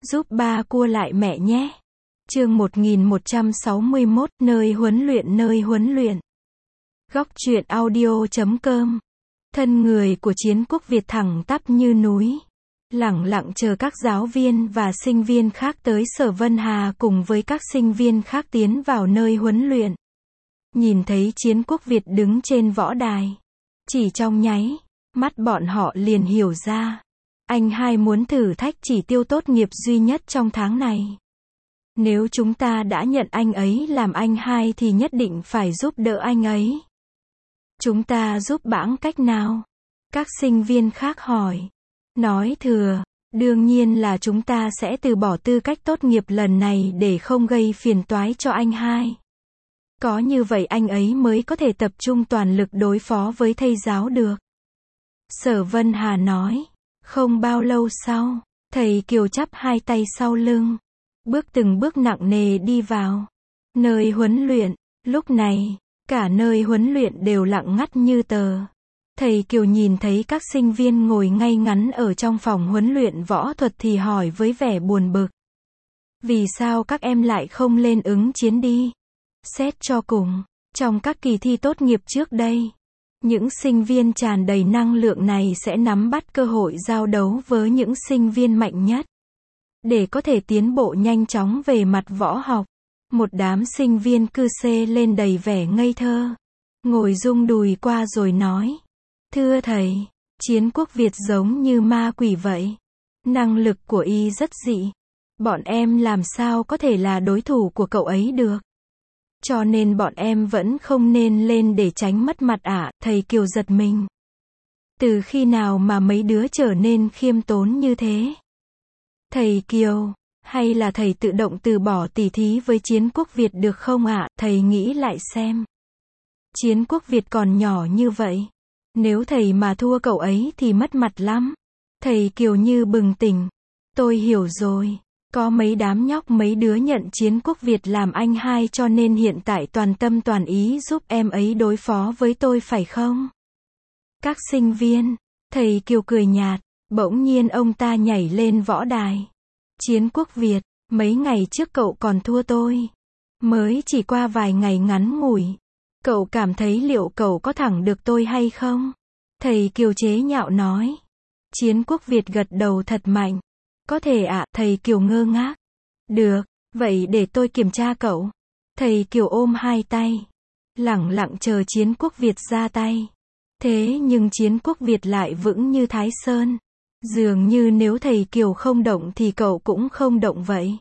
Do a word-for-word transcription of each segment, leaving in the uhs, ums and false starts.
Giúp ba cua lại mẹ nhé. Chương một nghìn một trăm sáu mươi mốt, nơi huấn luyện nơi huấn luyện. Góc truyện audio chấm com. Thân người của Chiến Quốc Việt thẳng tắp như núi, lẳng lặng chờ các giáo viên và sinh viên khác tới Sở Vân Hà cùng với các sinh viên khác tiến vào nơi huấn luyện. Nhìn thấy Chiến Quốc Việt đứng trên võ đài, chỉ trong nháy mắt bọn họ liền hiểu ra, anh hai muốn thử thách chỉ tiêu tốt nghiệp duy nhất trong tháng này. Nếu chúng ta đã nhận anh ấy làm anh hai thì nhất định phải giúp đỡ anh ấy. Chúng ta giúp bẵng cách nào? Các sinh viên khác hỏi. Nói thừa, đương nhiên là chúng ta sẽ từ bỏ tư cách tốt nghiệp lần này để không gây phiền toái cho anh hai. Có như vậy anh ấy mới có thể tập trung toàn lực đối phó với thầy giáo được. Sở Vân Hà nói. Không bao lâu sau, thầy Kiều chắp hai tay sau lưng, bước từng bước nặng nề đi vào nơi huấn luyện. Lúc này, cả nơi huấn luyện đều lặng ngắt như tờ. Thầy Kiều nhìn thấy các sinh viên ngồi ngay ngắn ở trong phòng huấn luyện võ thuật thì hỏi với vẻ buồn bực. Vì sao các em lại không lên ứng chiến đi? Xét cho cùng, trong các kỳ thi tốt nghiệp trước đây, những sinh viên tràn đầy năng lượng này sẽ nắm bắt cơ hội giao đấu với những sinh viên mạnh nhất, để có thể tiến bộ nhanh chóng về mặt võ học. Một đám sinh viên cư xê lên đầy vẻ ngây thơ, ngồi rung đùi qua rồi nói. Thưa thầy, Chiến Quốc Việt giống như ma quỷ vậy. Năng lực của y rất dị. Bọn em làm sao có thể là đối thủ của cậu ấy được. Cho nên bọn em vẫn không nên lên để tránh mất mặt ạ. Thầy Kiều giật mình. Từ khi nào mà mấy đứa trở nên khiêm tốn như thế? Thầy Kiều, hay là thầy tự động từ bỏ tỉ thí với Chiến Quốc Việt được không ạ? Thầy nghĩ lại xem. Chiến Quốc Việt còn nhỏ như vậy. Nếu thầy mà thua cậu ấy thì mất mặt lắm. Thầy Kiều như bừng tỉnh. Tôi hiểu rồi. Có mấy đám nhóc mấy đứa nhận Chiến Quốc Việt làm anh hai cho nên hiện tại toàn tâm toàn ý giúp em ấy đối phó với tôi phải không? Các sinh viên. Thầy Kiều cười nhạt. Bỗng nhiên ông ta nhảy lên võ đài. Chiến Quốc Việt, mấy ngày trước cậu còn thua tôi. Mới chỉ qua vài ngày ngắn ngủi. Cậu cảm thấy liệu cậu có thẳng được tôi hay không? Thầy Kiều chế nhạo nói. Chiến Quốc Việt gật đầu thật mạnh. Có thể ạ, à, thầy Kiều ngơ ngác. Được, vậy để tôi kiểm tra cậu. Thầy Kiều ôm hai tay, lẳng lặng chờ Chiến Quốc Việt ra tay. Thế nhưng Chiến Quốc Việt lại vững như Thái Sơn. Dường như nếu thầy Kiều không động thì cậu cũng không động vậy.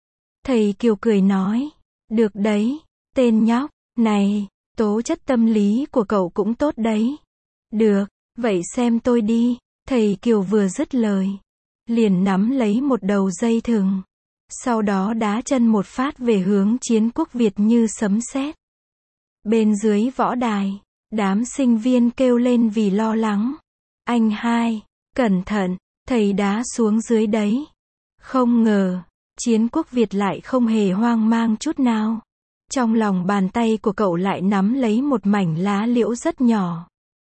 Thầy Kiều cười nói. Được đấy, tên nhóc, này, tố chất tâm lý của cậu cũng tốt đấy. Được, vậy xem tôi đi. Thầy Kiều vừa dứt lời, liền nắm lấy một đầu dây thừng. Sau đó đá chân một phát về hướng Chiến Quốc Việt như sấm sét. Bên dưới võ đài, đám sinh viên kêu lên vì lo lắng. Anh hai, cẩn thận, thầy đá xuống dưới đấy. Không ngờ, Chiến Quốc Việt lại không hề hoang mang chút nào. Trong lòng bàn tay của cậu lại nắm lấy một mảnh lá liễu rất nhỏ.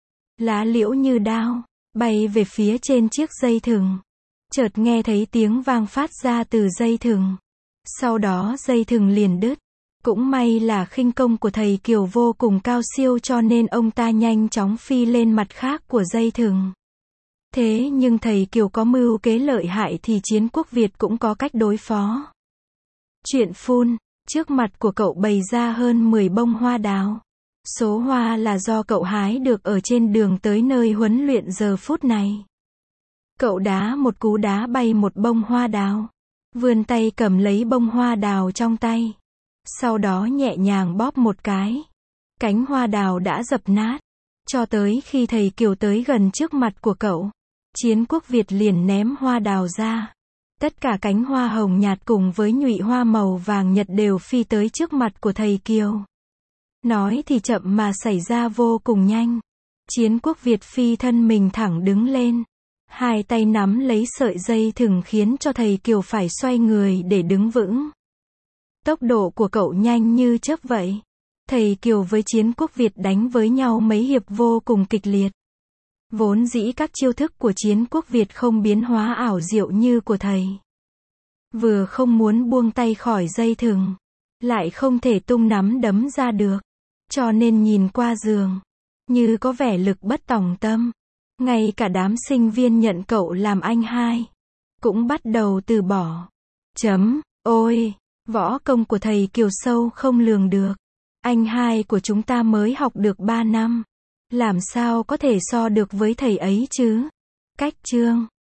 Lá liễu như đao, bay về phía trên chiếc dây thừng. Chợt nghe thấy tiếng vang phát ra từ dây thừng. Sau đó dây thừng liền đứt. Cũng may là khinh công của thầy Kiều vô cùng cao siêu cho nên ông ta nhanh chóng phi lên mặt khác của dây thừng. Thế nhưng thầy Kiều có mưu kế lợi hại thì Chiến Quốc Việt cũng có cách đối phó. Chuyện phun, trước mặt của cậu bày ra hơn mười bông hoa đào. Số hoa là do cậu hái được ở trên đường tới nơi huấn luyện giờ phút này. Cậu đá một cú đá bay một bông hoa đào. Vươn tay cầm lấy bông hoa đào trong tay. Sau đó nhẹ nhàng bóp một cái. Cánh hoa đào đã dập nát. Cho tới khi thầy Kiều tới gần trước mặt của cậu, Chiến Quốc Việt liền ném hoa đào ra. Tất cả cánh hoa hồng nhạt cùng với nhụy hoa màu vàng nhật đều phi tới trước mặt của thầy Kiều. Nói thì chậm mà xảy ra vô cùng nhanh. Chiến Quốc Việt phi thân mình thẳng đứng lên. Hai tay nắm lấy sợi dây thừng khiến cho thầy Kiều phải xoay người để đứng vững. Tốc độ của cậu nhanh như chớp vậy. Thầy Kiều với Chiến Quốc Việt đánh với nhau mấy hiệp vô cùng kịch liệt. Vốn dĩ các chiêu thức của Chiến Quốc Việt không biến hóa ảo diệu như của thầy Vừa không muốn buông tay khỏi dây thừng, lại không thể tung nắm đấm ra được. Cho nên nhìn qua giường, như có vẻ lực bất tòng tâm. Ngay cả đám sinh viên nhận cậu làm anh hai, cũng bắt đầu từ bỏ. Chấm, ôi, võ công của thầy Kiều sâu không lường được. Anh hai của chúng ta mới học được ba năm. Làm sao có thể so được với thầy ấy chứ? Cách chương